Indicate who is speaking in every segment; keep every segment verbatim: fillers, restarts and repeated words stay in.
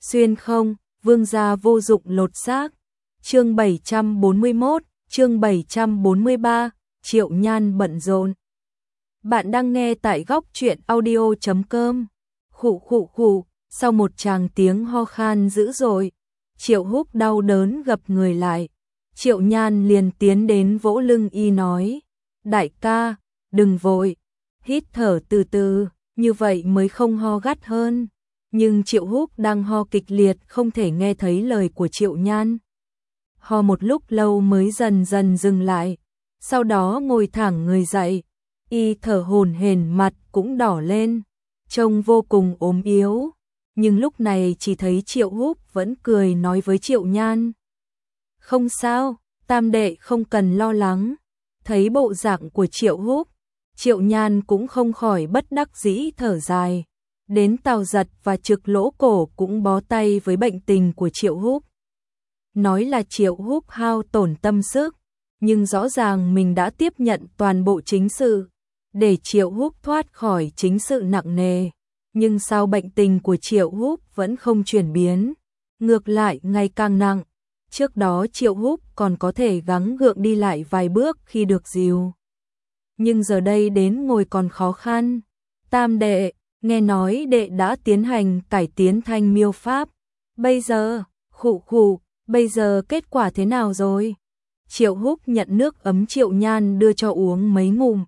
Speaker 1: Xuyên không, vương gia vô dụng lột xác. Chương bảy trăm bốn mươi mốt, chương bảy trăm bốn mươi ba, Triệu Nhan bận rộn. Bạn đang nghe tại góc truyện audio chấm com. Khụ khụ khụ, sau một tràng tiếng ho khan dữ dội, Triệu Húc đau đớn gập người lại. Triệu Nhan liền tiến đến vỗ lưng y nói: "Đại ca, đừng vội, hít thở từ từ, như vậy mới không ho gắt hơn." Nhưng Triệu Húc đang ho kịch liệt, không thể nghe thấy lời của Triệu Nhan. Ho một lúc lâu mới dần dần dừng lại, sau đó ngồi thẳng người dậy, y thở hổn hển, mặt cũng đỏ lên, trông vô cùng ốm yếu. Nhưng lúc này chỉ thấy Triệu Húc vẫn cười nói với Triệu Nhan: "Không sao, tam đệ không cần lo lắng." Thấy bộ dạng của Triệu Húc, Triệu Nhan cũng không khỏi bất đắc dĩ thở dài. Đến Tào Giật và Trực Lỗ Cổ cũng bó tay với bệnh tình của Triệu Húc. Nói là Triệu Húc hao tổn tâm sức, nhưng rõ ràng mình đã tiếp nhận toàn bộ chính sự, để Triệu Húc thoát khỏi chính sự nặng nề. Nhưng sao bệnh tình của Triệu Húc vẫn không chuyển biến, ngược lại ngày càng nặng. Trước đó Triệu Húc còn có thể gắng gượng đi lại vài bước khi được dìu, nhưng giờ đây đến ngồi còn khó khăn. "Tam đệ, nghe nói đệ đã tiến hành cải tiến thanh miêu pháp. Bây giờ, khụ khụ, bây giờ kết quả thế nào rồi?" Triệu Húc nhận nước ấm Triệu Nhan đưa cho uống mấy ngụm,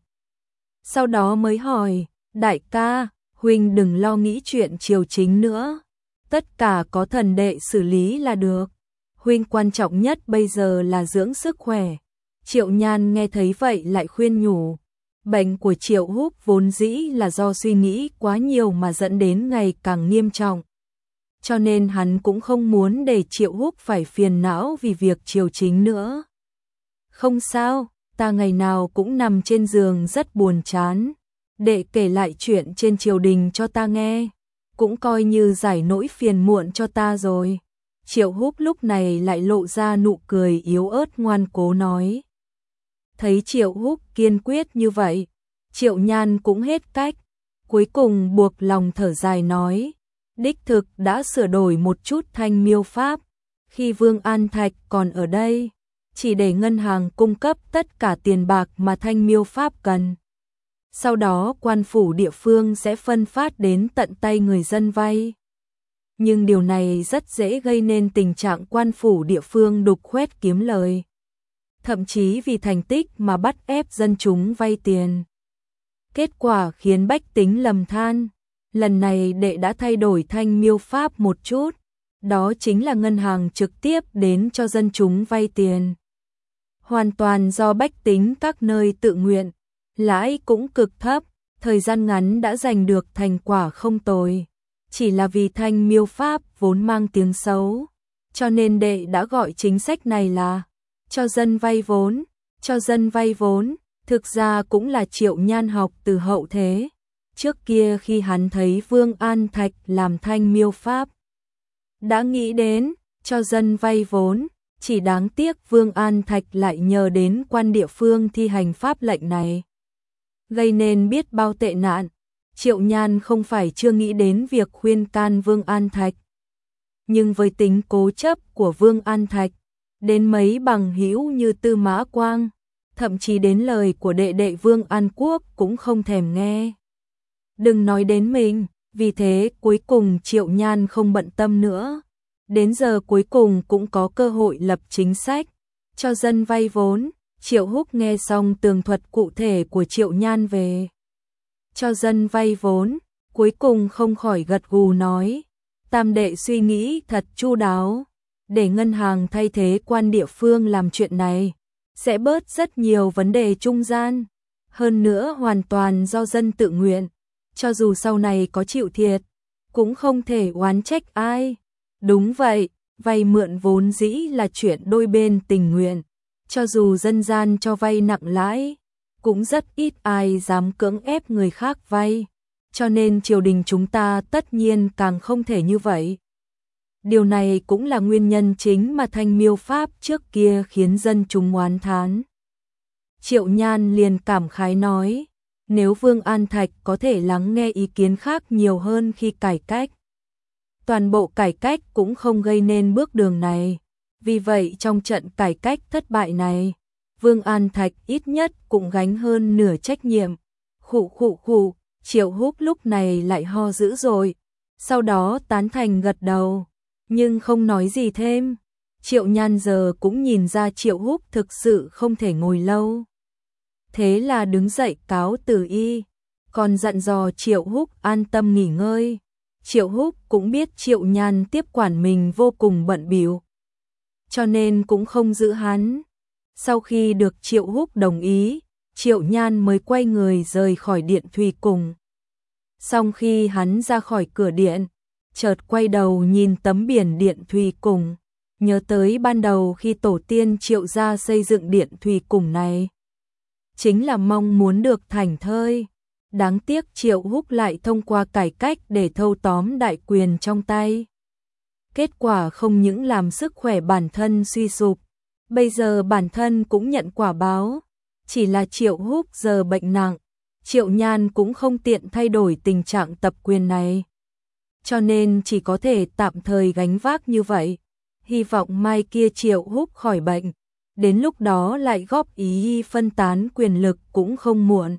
Speaker 1: sau đó mới hỏi: "Đại ca, huynh đừng lo nghĩ chuyện triều chính nữa. Tất cả có thần đệ xử lý là được. Huynh quan trọng nhất bây giờ là dưỡng sức khỏe." Triệu Nhan nghe thấy vậy lại khuyên nhủ. Bệnh của Triệu Húc vốn dĩ là do suy nghĩ quá nhiều mà dẫn đến ngày càng nghiêm trọng, cho nên hắn cũng không muốn để Triệu Húc phải phiền não vì việc triều chính nữa. "Không sao, ta ngày nào cũng nằm trên giường rất buồn chán. Đệ kể lại chuyện trên triều đình cho ta nghe, cũng coi như giải nỗi phiền muộn cho ta rồi." Triệu Húc lúc này lại lộ ra nụ cười yếu ớt ngoan cố nói. Thấy Triệu Húc kiên quyết như vậy, Triệu Nhan cũng hết cách, cuối cùng buộc lòng thở dài nói: "Đích thực đã sửa đổi một chút thanh miêu pháp, khi Vương An Thạch còn ở đây, chỉ để ngân hàng cung cấp tất cả tiền bạc mà thanh miêu pháp cần. Sau đó quan phủ địa phương sẽ phân phát đến tận tay người dân vay. Nhưng điều này rất dễ gây nên tình trạng quan phủ địa phương đục khoét kiếm lời, thậm chí vì thành tích mà bắt ép dân chúng vay tiền. Kết quả khiến bách tính lầm than. Lần này đệ đã thay đổi thanh miêu pháp một chút, đó chính là ngân hàng trực tiếp đến cho dân chúng vay tiền, hoàn toàn do bách tính các nơi tự nguyện, lãi cũng cực thấp, thời gian ngắn đã giành được thành quả không tồi. Chỉ là vì thanh miêu pháp vốn mang tiếng xấu, cho nên đệ đã gọi chính sách này là cho dân vay vốn. Cho dân vay vốn thực ra cũng là Triệu Nhan học từ hậu thế. Trước kia khi hắn thấy Vương An Thạch làm thanh miêu pháp, đã nghĩ đến cho dân vay vốn, chỉ đáng tiếc Vương An Thạch lại nhờ đến quan địa phương thi hành pháp lệnh này, gây nên biết bao tệ nạn. Triệu Nhan không phải chưa nghĩ đến việc khuyên can Vương An Thạch, nhưng với tính cố chấp của Vương An Thạch, đến mấy bằng hữu như Tư Mã Quang, thậm chí đến lời của đệ đệ Vương An Quốc cũng không thèm nghe. Đừng nói đến mình, vì thế cuối cùng Triệu Nhan không bận tâm nữa. Đến giờ cuối cùng cũng có cơ hội lập chính sách cho dân vay vốn. Triệu Húc nghe xong tường thuật cụ thể của Triệu Nhan về cho dân vay vốn, cuối cùng không khỏi gật gù nói: "Tam đệ suy nghĩ thật chu đáo, để ngân hàng thay thế quan địa phương làm chuyện này, sẽ bớt rất nhiều vấn đề trung gian. Hơn nữa hoàn toàn do dân tự nguyện, cho dù sau này có chịu thiệt, cũng không thể oán trách ai." Đúng vậy, vay mượn vốn dĩ là chuyện đôi bên tình nguyện, cho dù dân gian cho vay nặng lãi, cũng rất ít ai dám cưỡng ép người khác vay, cho nên triều đình chúng ta tất nhiên càng không thể như vậy. Điều này cũng là nguyên nhân chính mà thanh miêu pháp trước kia khiến dân chúng oán thán. Triệu Nhan liền cảm khái nói: "Nếu Vương An Thạch có thể lắng nghe ý kiến khác nhiều hơn khi cải cách toàn bộ cải cách cũng không gây nên bước đường này. Vì vậy trong trận cải cách thất bại này, Vương An Thạch ít nhất cũng gánh hơn nửa trách nhiệm. Khụ khụ khụ, Triệu Húc lúc này lại ho dữ rồi, sau đó tán thành gật đầu, nhưng không nói gì thêm. Triệu Nhan giờ cũng nhìn ra Triệu Húc thực sự không thể ngồi lâu. Thế là đứng dậy cáo từ y, còn dặn dò Triệu Húc an tâm nghỉ ngơi. Triệu Húc cũng biết Triệu Nhan tiếp quản mình vô cùng bận bịu, cho nên cũng không giữ hắn. Sau khi được Triệu Húc đồng ý, Triệu Nhan mới quay người rời khỏi điện thủy cùng. Xong khi hắn ra khỏi cửa điện, chợt quay đầu nhìn tấm biển điện thủy cùng, nhớ tới ban đầu khi tổ tiên Triệu gia xây dựng điện thủy cùng này, chính là mong muốn được thảnh thơi. Đáng tiếc Triệu Húc lại thông qua cải cách để thâu tóm đại quyền trong tay. Kết quả không những làm sức khỏe bản thân suy sụp, bây giờ bản thân cũng nhận quả báo. Chỉ là Triệu Húc giờ bệnh nặng, Triệu Nhan cũng không tiện thay đổi tình trạng tập quyền này, cho nên chỉ có thể tạm thời gánh vác như vậy. Hy vọng mai kia Triệu Húc khỏi bệnh, đến lúc đó lại góp ý phân tán quyền lực cũng không muộn.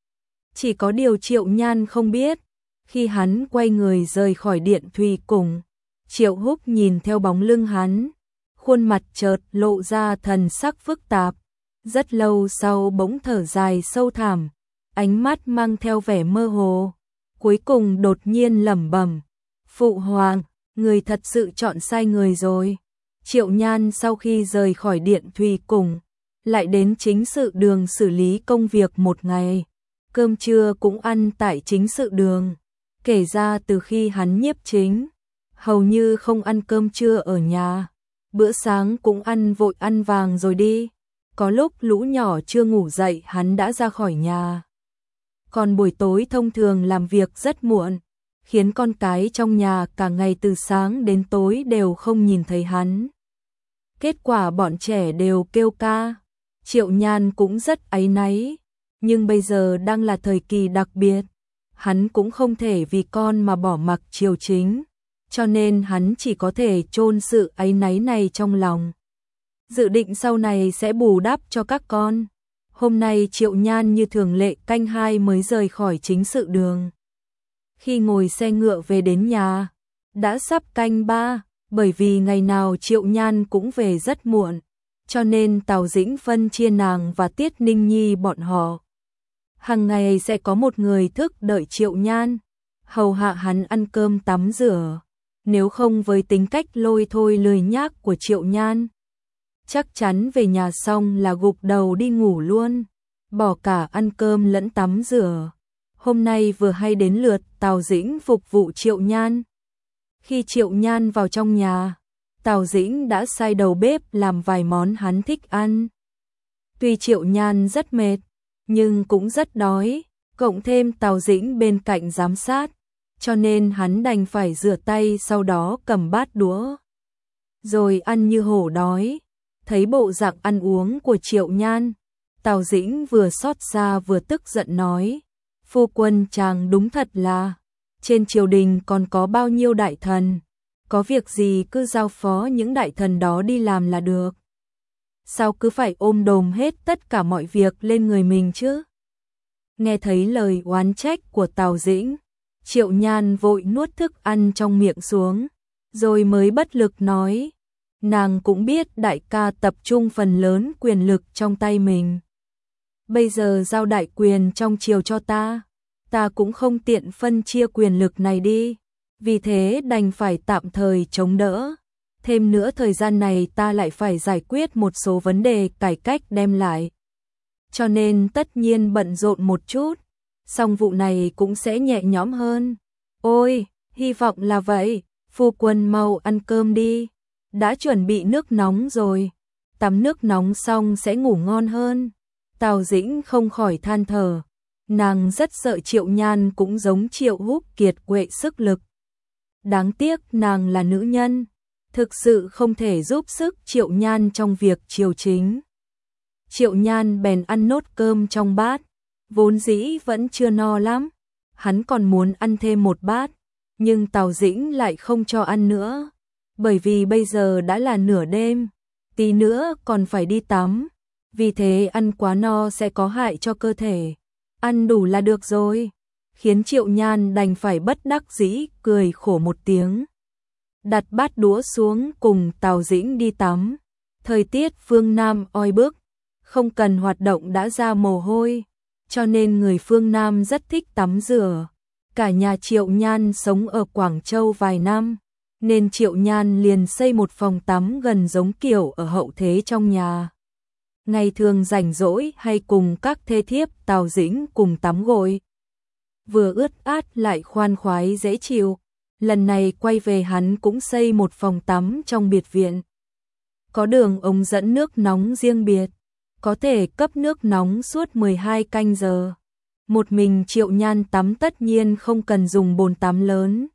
Speaker 1: Chỉ có điều Triệu Nhan không biết, khi hắn quay người rời khỏi điện thủy cùng, Triệu Húc nhìn theo bóng lưng hắn, khuôn mặt chợt lộ ra thần sắc phức tạp, rất lâu sau bỗng thở dài sâu thẳm, ánh mắt mang theo vẻ mơ hồ, cuối cùng đột nhiên lẩm bẩm: "Phụ hoàng, người thật sự chọn sai người rồi." Triệu Nhan sau khi rời khỏi điện thủy cùng, lại đến chính sự đường xử lý công việc một ngày. Cơm trưa cũng ăn tại chính sự đường. Kể ra từ khi hắn nhiếp chính, hầu như không ăn cơm trưa ở nhà. Bữa sáng cũng ăn vội ăn vàng rồi đi. Có lúc lũ nhỏ chưa ngủ dậy hắn đã ra khỏi nhà. Còn buổi tối thông thường làm việc rất muộn, khiến con cái trong nhà cả ngày từ sáng đến tối đều không nhìn thấy hắn. Kết quả bọn trẻ đều kêu ca. Triệu Nhan cũng rất áy náy, nhưng bây giờ đang là thời kỳ đặc biệt, hắn cũng không thể vì con mà bỏ mặc triều chính, cho nên hắn chỉ có thể chôn sự áy náy này trong lòng. Dự định sau này sẽ bù đắp cho các con. Hôm nay Triệu Nhan như thường lệ canh hai mới rời khỏi chính sự đường. Khi ngồi xe ngựa về đến nhà, đã sắp canh ba, bởi vì ngày nào Triệu Nhan cũng về rất muộn, cho nên Tào Dĩnh phân chia nàng và Tiết Ninh Nhi bọn họ. Hàng ngày sẽ có một người thức đợi Triệu Nhan, hầu hạ hắn ăn cơm tắm rửa. Nếu không với tính cách lôi thôi lười nhác của Triệu Nhan, chắc chắn về nhà xong là gục đầu đi ngủ luôn, bỏ cả ăn cơm lẫn tắm rửa. Hôm nay vừa hay đến lượt Tào Dĩnh phục vụ Triệu Nhan. Khi Triệu Nhan vào trong nhà, Tào Dĩnh đã sai đầu bếp làm vài món hắn thích ăn. Tuy Triệu Nhan rất mệt, nhưng cũng rất đói, cộng thêm Tào Dĩnh bên cạnh giám sát, cho nên hắn đành phải rửa tay sau đó cầm bát đũa, rồi ăn như hổ đói. Thấy bộ dạng ăn uống của Triệu Nhan, Tào Dĩnh vừa xót xa vừa tức giận nói: "Phu quân chàng đúng thật là, trên triều đình còn có bao nhiêu đại thần, có việc gì cứ giao phó những đại thần đó đi làm là được. Sao cứ phải ôm đồm hết tất cả mọi việc lên người mình chứ?" Nghe thấy lời oán trách của Tào Dĩnh, Triệu Nhan vội nuốt thức ăn trong miệng xuống, rồi mới bất lực nói: "Nàng cũng biết đại ca tập trung phần lớn quyền lực trong tay mình. Bây giờ giao đại quyền trong triều cho ta, ta cũng không tiện phân chia quyền lực này đi, vì thế đành phải tạm thời chống đỡ. Thêm nữa thời gian này ta lại phải giải quyết một số vấn đề cải cách đem lại, cho nên tất nhiên bận rộn một chút, xong vụ này cũng sẽ nhẹ nhõm hơn." "Ôi, hy vọng là vậy, phu quân mau ăn cơm đi, đã chuẩn bị nước nóng rồi, tắm nước nóng xong sẽ ngủ ngon hơn." Tào Dĩnh không khỏi than thở, nàng rất sợ Triệu Nhan cũng giống Triệu Húc kiệt quệ sức lực. Đáng tiếc nàng là nữ nhân, thực sự không thể giúp sức Triệu Nhan trong việc triều chính. Triệu Nhan bèn ăn nốt cơm trong bát, vốn dĩ vẫn chưa no lắm, hắn còn muốn ăn thêm một bát, nhưng Tào Dĩnh lại không cho ăn nữa, bởi vì bây giờ đã là nửa đêm, tí nữa còn phải đi tắm, vì thế ăn quá no sẽ có hại cho cơ thể, ăn đủ là được rồi, khiến Triệu Nhan đành phải bất đắc dĩ cười khổ một tiếng. Đặt bát đũa xuống cùng Tào Dĩnh đi tắm, thời tiết phương Nam oi bức, không cần hoạt động đã ra mồ hôi, cho nên người phương Nam rất thích tắm rửa. Cả nhà Triệu Nhan sống ở Quảng Châu vài năm, nên Triệu Nhan liền xây một phòng tắm gần giống kiểu ở hậu thế trong nhà. Ngày thường rảnh rỗi hay cùng các thê thiếp Tào Dĩnh cùng tắm gội. Vừa ướt át lại khoan khoái dễ chịu, lần này quay về hắn cũng xây một phòng tắm trong biệt viện. Có đường ống dẫn nước nóng riêng biệt, có thể cấp nước nóng suốt mười hai canh giờ. Một mình Triệu Nhan tắm tất nhiên không cần dùng bồn tắm lớn.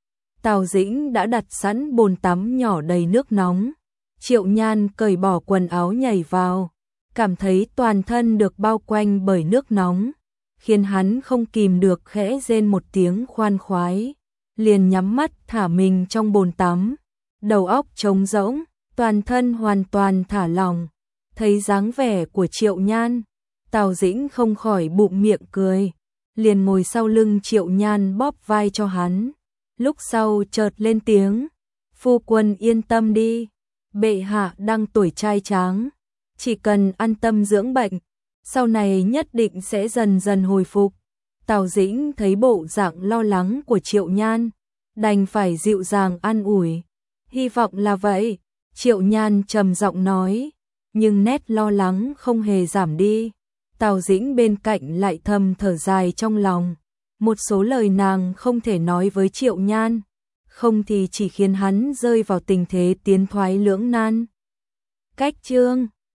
Speaker 1: Tào Dĩnh đã đặt sẵn bồn tắm nhỏ đầy nước nóng. Triệu Nhan cởi bỏ quần áo nhảy vào, cảm thấy toàn thân được bao quanh bởi nước nóng, khiến hắn không kìm được khẽ rên một tiếng khoan khoái, liền nhắm mắt thả mình trong bồn tắm, đầu óc trống rỗng, toàn thân hoàn toàn thả lỏng. Thấy dáng vẻ của Triệu Nhan, Tào Dĩnh không khỏi bụng miệng cười, liền ngồi sau lưng Triệu Nhan bóp vai cho hắn. Lúc sau chợt lên tiếng, phu quân yên tâm đi, bệ hạ đang tuổi trai tráng, chỉ cần an tâm dưỡng bệnh, sau này nhất định sẽ dần dần hồi phục. Tào Dĩnh thấy bộ dạng lo lắng của Triệu Nhan, đành phải dịu dàng an ủi, hy vọng là vậy. Triệu Nhan trầm giọng nói, nhưng nét lo lắng không hề giảm đi. Tào Dĩnh bên cạnh lại thầm thở dài trong lòng, một số lời nàng không thể nói với Triệu Nhan, không thì chỉ khiến hắn rơi vào tình thế tiến thoái lưỡng nan. Cách chương